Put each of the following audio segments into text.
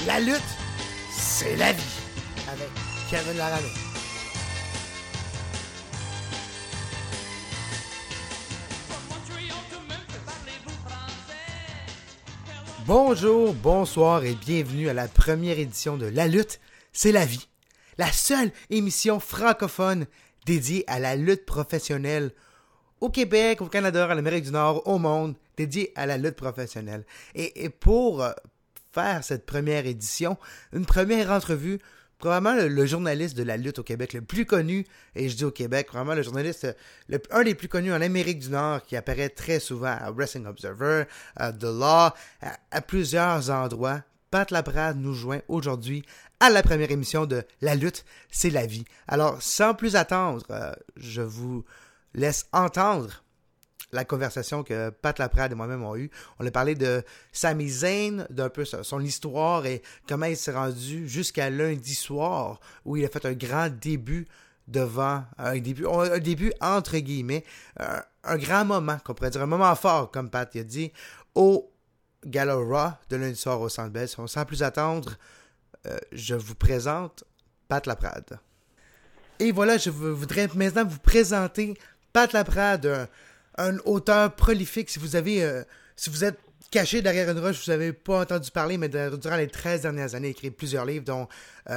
La lutte, c'est la vie. Avec Kevin Laramé. Bonjour, bonsoir et bienvenue à la première édition de La lutte, c'est la vie. La seule émission francophone dédiée à la lutte professionnelle au Québec, au Canada, en Amérique du Nord, au monde, dédiée à la lutte professionnelle. Et pour faire cette première édition, une première entrevue, probablement le journaliste de la lutte au Québec le plus connu, et je dis au Québec, probablement le journaliste, un des plus connus en Amérique du Nord, qui apparaît très souvent à Wrestling Observer, à The Law, à plusieurs endroits. Pat Laprade nous joint aujourd'hui à la première émission de La lutte, c'est la vie. Alors, sans plus attendre, je vous laisse entendre la conversation que Pat Laprade et moi-même ont eue. On a parlé de Sami Zayn, d'un peu son histoire et comment il s'est rendu jusqu'à lundi soir où il a fait un grand début un début entre guillemets, un grand moment, qu'on pourrait dire, un moment fort, comme Pat a dit, au Gala Raw de lundi soir au Centre Bell. Sans plus attendre, je vous présente Pat Laprade. Et voilà, je voudrais maintenant vous présenter Pat Laprade, un auteur prolifique. Si vous êtes caché derrière une roche, vous n'avez pas entendu parler, mais durant les 13 dernières années, il a écrit plusieurs livres, dont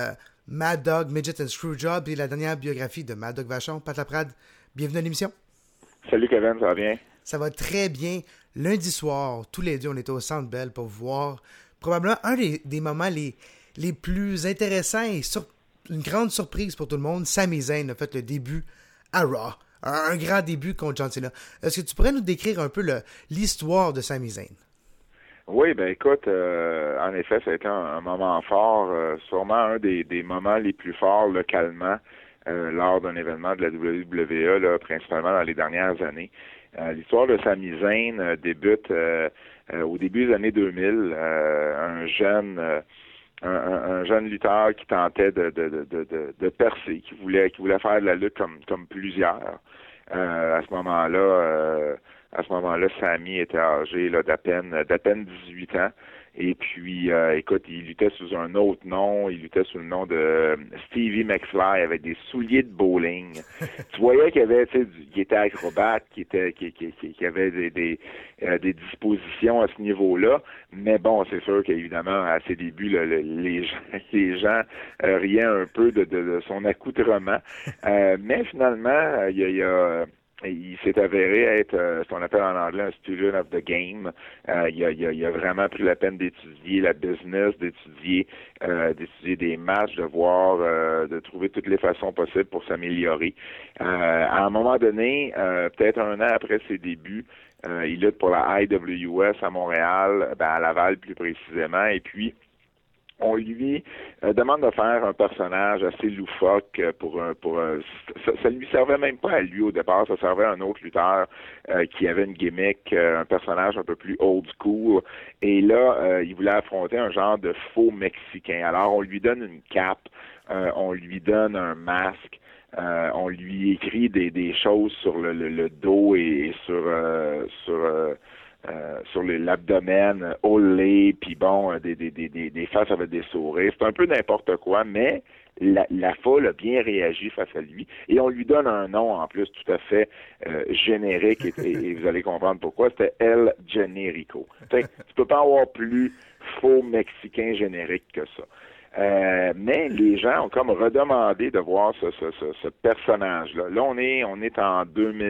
Mad Dog, Midget and Screwjob et la dernière biographie de Mad Dog Vachon. Pat Laprade, bienvenue à l'émission. Salut Kevin, ça va bien? Ça va très bien. Lundi soir, tous les deux, on était au Centre Bell pour voir probablement un des moments les plus intéressants et une grande surprise pour tout le monde. Sami Zayn a fait le début à Raw. Un grand début contre John Cena. Est-ce que tu pourrais nous décrire un peu l'histoire de Sami Zayn? Oui, ben écoute, en effet, ça a été un moment fort, sûrement un des moments les plus forts localement lors d'un événement de la WWE, là, principalement dans les dernières années. L'histoire de Sami Zayn débute au début des années 2000, un jeune lutteur qui tentait de percer, qui voulait faire de la lutte comme plusieurs. À ce moment-là, Sami était âgé là, d'à peine 18 ans. Et puis, écoute, il luttait sous un autre nom. Il luttait sous le nom de Stevie McFly avec des souliers de bowling. Tu voyais qu'il avait, tu sais, qu'il était acrobate, qu'il avait des dispositions à ce niveau-là. Mais bon, c'est sûr qu'évidemment, à ses débuts, les gens riaient un peu de son accoutrement. Mais finalement, il s'est avéré être ce qu'on appelle en anglais un student of the game. Il a vraiment pris la peine d'étudier la business, d'étudier des matchs, de trouver toutes les façons possibles pour s'améliorer. À un moment donné, peut-être un an après ses débuts, il lutte pour la IWS à Montréal, à Laval plus précisément, et puis on lui demande de faire un personnage assez loufoque ça lui servait même pas à lui au départ, ça servait à un autre lutteur qui avait une gimmick, un personnage un peu plus old school. Et là, il voulait affronter un genre de faux Mexicain. Alors, on lui donne une cape, on lui donne un masque, on lui écrit des choses sur le dos et sur l'abdomen, olé, puis bon, des faces avec des sourires. C'est un peu n'importe quoi, mais la foule a bien réagi face à lui. Et on lui donne un nom, en plus, tout à fait générique, et vous allez comprendre pourquoi. C'était El Generico. Tu peux pas avoir plus faux mexicain générique que ça. Mais les gens ont comme redemandé de voir ce personnage-là. Là, on est en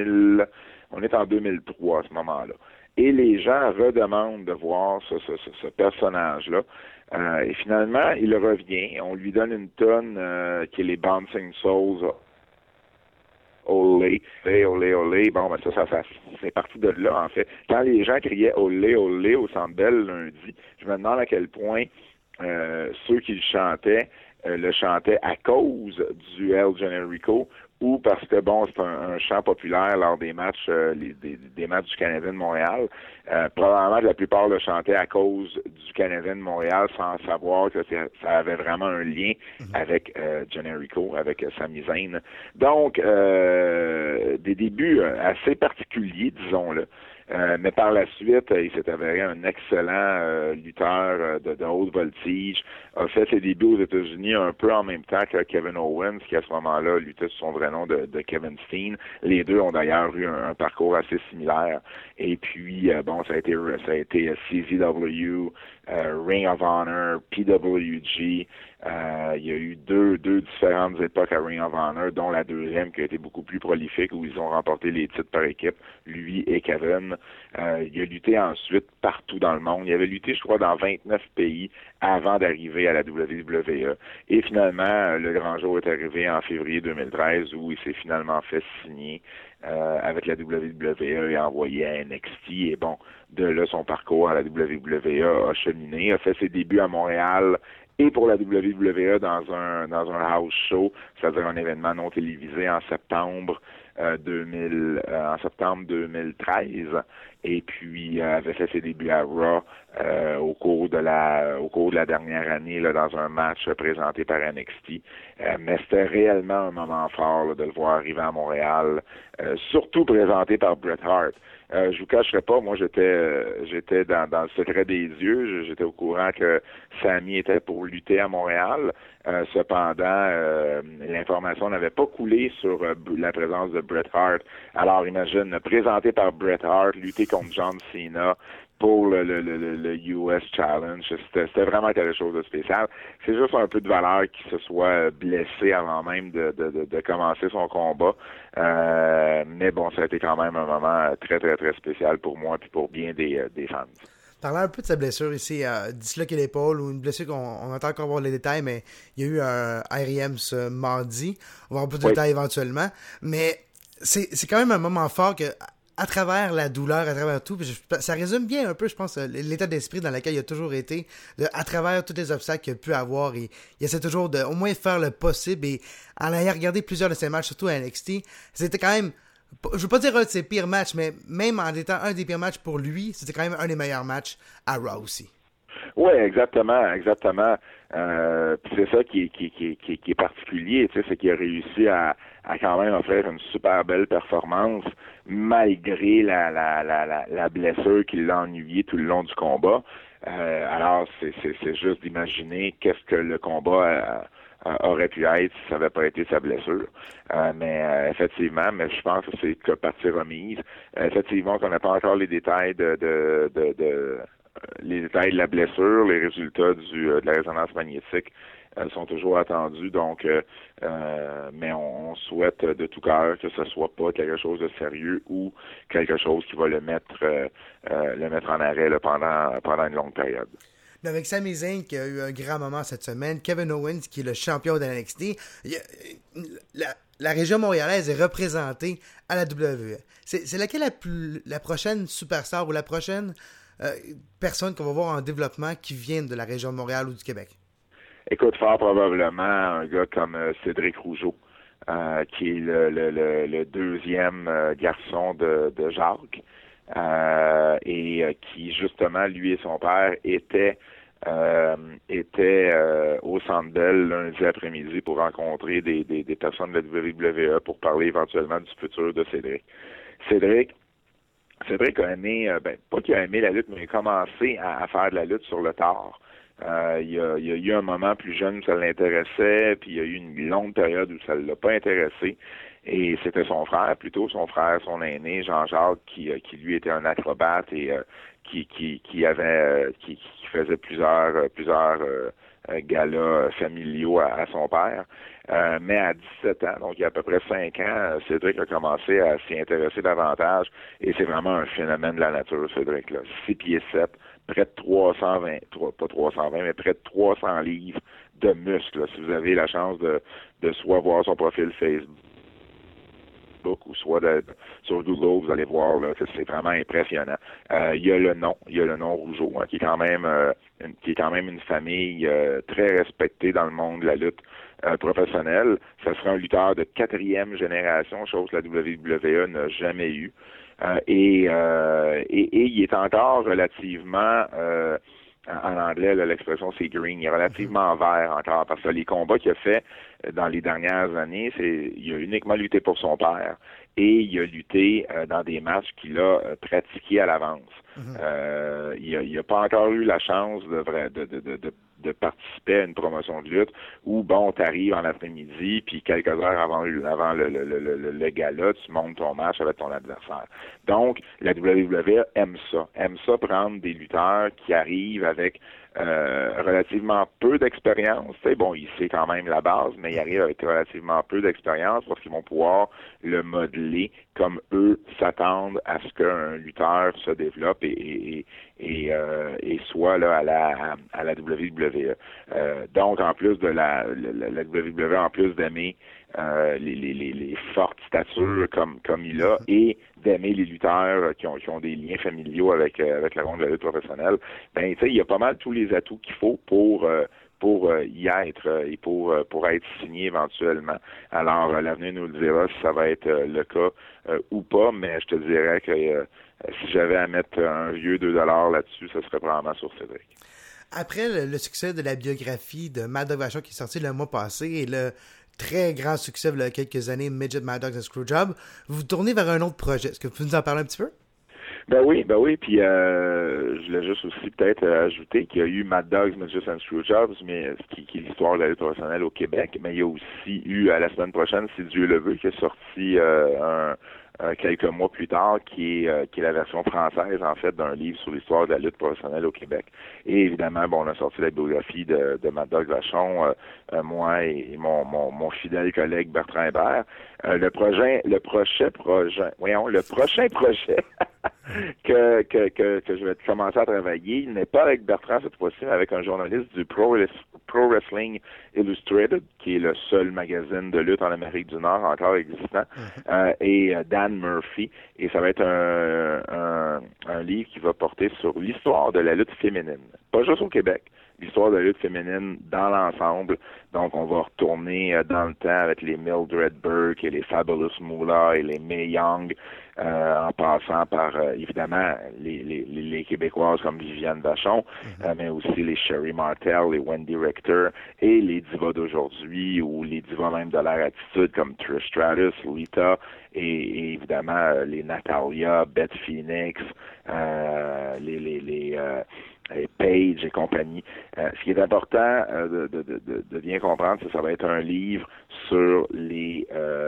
2003 à ce moment-là. Et les gens redemandent de voir ce personnage-là. Et finalement, il revient. On lui donne une tonne qui est les Bouncing Souls. Olé, olé, olé. Bon, ben ça c'est parti de là, en fait. Quand les gens criaient olé, olé au Centre Bell lundi, je me demande à quel point ceux qui le chantaient à cause du El Generico ou parce que, bon, c'est un chant populaire lors des matchs des matchs du Canadien de Montréal. Probablement que la plupart le chantaient à cause du Canadien de Montréal sans savoir que ça avait vraiment un lien avec Generico, avec Sami Zayn. Donc, des débuts assez particuliers, disons-le. Mais par la suite, il s'est avéré un excellent lutteur de haute voltige, a fait ses débuts aux États-Unis un peu en même temps que Kevin Owens, qui à ce moment-là luttait sous son vrai nom de Kevin Steen. Les deux ont d'ailleurs eu un parcours assez similaire. Et puis, ça a été CZW, Ring of Honor, PWG. Il y a eu deux différentes époques à Ring of Honor, dont la deuxième qui a été beaucoup plus prolifique, où ils ont remporté les titres par équipe, lui et Kevin. Il a lutté ensuite partout dans le monde. Il avait lutté, je crois, dans 29 pays avant d'arriver à la WWE. Et finalement, le grand jour est arrivé en février 2013, où il s'est finalement fait signer avec la WWE et envoyé à NXT. Et bon, de là, son parcours à la WWE a cheminé, a fait ses débuts à Montréal et pour la WWE dans un house show, c'est-à-dire un événement non télévisé en septembre 2013, et puis avait fait ses débuts à Raw au cours de la dernière année là, dans un match présenté par NXT. Mais c'était réellement un moment fort là, de le voir arriver à Montréal, surtout présenté par Bret Hart. Je vous cacherai pas, moi j'étais dans le secret des yeux, j'étais au courant que Sami était pour lutter à Montréal. Cependant, l'information n'avait pas coulé sur la présence de Bret Hart. Alors imagine, présenté par Bret Hart, lutter contre John Cena pour le US Challenge, c'était vraiment quelque chose de spécial. C'est juste un peu de valeur qu'il se soit blessé avant même de commencer son combat. Mais bon, ça a été quand même un moment très, très, très spécial pour moi et pour bien des fans. Parlant un peu de sa blessure ici, disloqué l'épaule ou une blessure qu'on attend encore voir les détails, mais il y a eu un IRM ce mardi. On va avoir plus de détails éventuellement. Mais c'est quand même un moment fort que, à travers la douleur, à travers tout, ça résume bien un peu, je pense, l'état d'esprit dans lequel il a toujours été, à travers tous les obstacles qu'il a pu avoir. Et il essaie toujours de au moins faire le possible. Et en ayant regardé plusieurs de ses matchs, surtout à NXT, c'était quand même, je veux pas dire un de ses pires matchs, mais même en étant un des pires matchs pour lui, c'était quand même un des meilleurs matchs à Raw aussi. Oui, exactement. Puis c'est ça qui est particulier, tu sais, c'est qu'il a réussi à quand même offrir une super belle performance malgré la blessure qui l'a ennuyé tout le long du combat. Alors c'est juste d'imaginer qu'est-ce que le combat aurait pu être si ça n'avait pas été sa blessure. Mais effectivement, mais je pense que c'est que partie remise. Effectivement, on n'a pas encore les détails les détails de la blessure, les résultats de la résonance magnétique sont toujours attendus, donc mais on souhaite de tout cœur que ce soit pas quelque chose de sérieux ou quelque chose qui va le mettre en arrêt là, pendant une longue période. Mais avec Sami Zayn qui a eu un grand moment cette semaine, Kevin Owens qui est le champion de NXT, la région montréalaise est représentée à la WWE. C'est laquelle la prochaine superstar ou la prochaine personne qu'on va voir en développement qui vient de la région de Montréal ou du Québec? Écoute, fort probablement un gars comme Cédric Rougeau, qui est le deuxième garçon de Jacques, et qui justement, lui et son père étaient au Centre Bell lundi après-midi pour rencontrer des personnes de la WWE pour parler éventuellement du futur de Cédric. Cédric a aimé, pas qu'il a aimé la lutte, mais il a commencé à faire de la lutte sur le tard. Il y a eu un moment plus jeune où ça l'intéressait, puis il y a eu une longue période où ça ne l'a pas intéressé. Et c'était son frère, son aîné, Jean-Jacques, qui lui était un acrobate et qui faisait plusieurs galas familiaux à son père. Mais à 17 ans, donc il y a à peu près 5 ans, Cédric a commencé à s'y intéresser davantage et c'est vraiment un phénomène de la nature, Cédric, là. 6 pieds 7, près de 320, mais près de 300 livres de muscles. Là. Si vous avez la chance de soit voir son profil Facebook ou soit sur Google, vous allez voir là, que c'est vraiment impressionnant. Il y a le nom Rougeau, hein, qui est quand même une famille très respectée dans le monde de la lutte professionnelle. Ça sera un lutteur de 4e génération, chose que la WWE n'a jamais eue. Et il est encore relativement en anglais, là, l'expression c'est green. Il est relativement vert encore parce que les combats qu'il a fait dans les dernières années, il a uniquement lutté pour son père et il a lutté dans des matchs qu'il a pratiqués à l'avance. Il n'a pas encore eu la chance de participer à une promotion de lutte où, bon, tu arrives en après-midi, puis quelques heures avant le gala, tu montes ton match avec ton adversaire. Donc, la WWE aime ça prendre des lutteurs qui arrivent avec relativement peu d'expérience. Tu sais, bon, il sait quand même la base, mais il arrive avec relativement peu d'expérience parce qu'ils vont pouvoir le modeler comme eux s'attendent à ce qu'un lutteur se développe et soit là à la WWE. Donc, en plus de la WWE, en plus d'aimer les fortes statures comme il a et d'aimer les lutteurs qui ont des liens familiaux avec le monde de la lutte professionnelle, ben tu sais, il y a pas mal tous les atouts qu'il faut pour y être et pour être signé éventuellement. Alors, l'avenir nous le dira si ça va être le cas ou pas, mais je te dirais que si j'avais à mettre un vieux 2$ là-dessus, ce serait probablement sur Cédric. Après le succès de la biographie de Mad Dog Vachon qui est sorti le mois passé et le très grand succès il y a quelques années, Midget Mad Dogs and Screwjob, vous vous tournez vers un autre projet. Est-ce que vous pouvez nous en parler un petit peu? Ben oui, puis je voulais juste aussi peut-être ajouter qu'il y a eu Mad Dogs, Midgets and Screwjobs, mais qui est l'histoire de la lutte professionnelle au Québec, mais il y a aussi eu à la semaine prochaine, si Dieu le veut, qui est sorti quelques mois plus tard, qui est la version française, en fait, d'un livre sur l'histoire de la lutte professionnelle au Québec. Et évidemment, bon, on a sorti la biographie de Mad Dog Vachon, moi et mon fidèle collègue Bertrand Hébert. Le prochain projet que je vais commencer à travailler, il n'est pas avec Bertrand cette fois-ci, mais avec un journaliste du Pro Wrestling Illustrated, qui est le seul magazine de lutte en Amérique du Nord encore existant, et Dan Murphy. Et ça va être un livre qui va porter sur l'histoire de la lutte féminine. Pas juste au Québec, l'histoire de la lutte féminine dans l'ensemble. Donc, on va retourner dans le temps avec les Mildred Burke et les Fabulous Moolah et les Mae Young, en passant par, évidemment, les Québécoises comme Viviane Vachon, mais aussi les Sherry Martel, les Wendy Richter et les divas d'aujourd'hui ou les divas même de leur attitude comme Trish Stratus, Lita et évidemment les Natalia, Beth Phoenix, les Page et compagnie. Ce qui est important de bien comprendre, c'est que ça va être un livre sur les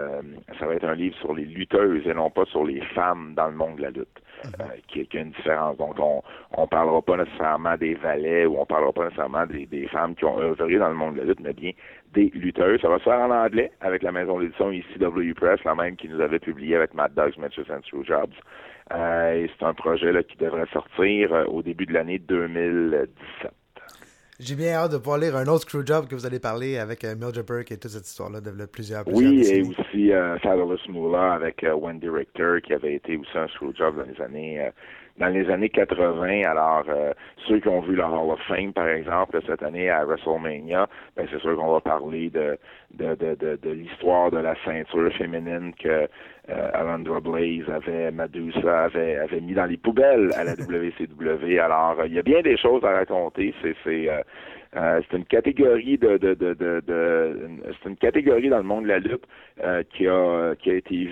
lutteuses et non pas sur les femmes dans le monde de la lutte, qui a une différence. Donc on parlera pas nécessairement des valets ou on parlera pas nécessairement des femmes qui ont œuvré dans le monde de la lutte, mais bien des lutteuses. Ça va se faire en anglais avec la maison d'édition ECW Press, la même qui nous avait publié avec Mad Dogs, Midgets and Screwjobs. Et c'est un projet là, qui devrait sortir au début de l'année 2017. J'ai bien hâte de pouvoir lire un autre Screwjob que vous allez parler avec Mildred Burke et toute cette histoire-là de plusieurs Oui, décennies. Et aussi Fabulous Moolah avec Wendy Richter, qui avait été aussi un Screwjob dans les années 80. Alors, ceux qui ont vu la Hall of Fame, par exemple, cette année à WrestleMania, ben c'est sûr qu'on va parler de l'histoire de la ceinture féminine que Alundra Blaze Medusa avait mis dans les poubelles à la WCW. Alors, il y a bien des choses à raconter. C'est une catégorie c'est une catégorie dans le monde de la lutte qui a été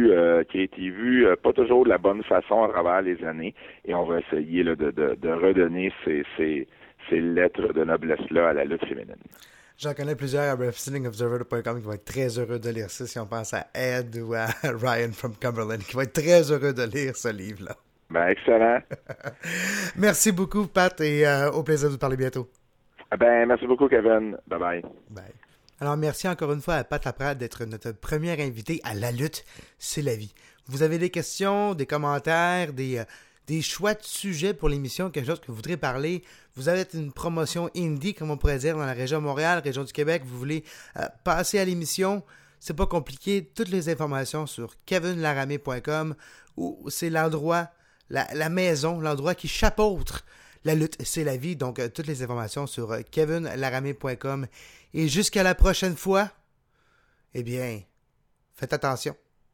vue pas toujours de la bonne façon à travers les années, et on va essayer là, de redonner ces lettres de noblesse là à la lutte féminine. J'en connais plusieurs à WrestlingObserver.com qui vont être très heureux de lire ça, si on pense à Ed ou à Ryan from Cumberland, qui vont être très heureux de lire ce livre-là. Ben, excellent. Merci beaucoup, Pat, et au plaisir de vous parler bientôt. Ben, merci beaucoup, Kevin. Bye-bye. Bye. Alors, merci encore une fois à Pat Laprade d'être notre première invitée à La Lutte, c'est la vie. Vous avez des questions, des commentaires, des choix de sujets pour l'émission, quelque chose que vous voudrez parler, vous avez une promotion indie, comme on pourrait dire, dans la région Montréal, région du Québec, vous voulez passer à l'émission, c'est pas compliqué, toutes les informations sur kevinlaramé.com, où c'est l'endroit, la maison, l'endroit qui chapeautre La Lutte, c'est la vie. Donc, toutes les informations sur kevinlaramé.com. Et jusqu'à la prochaine fois, eh bien, faites attention.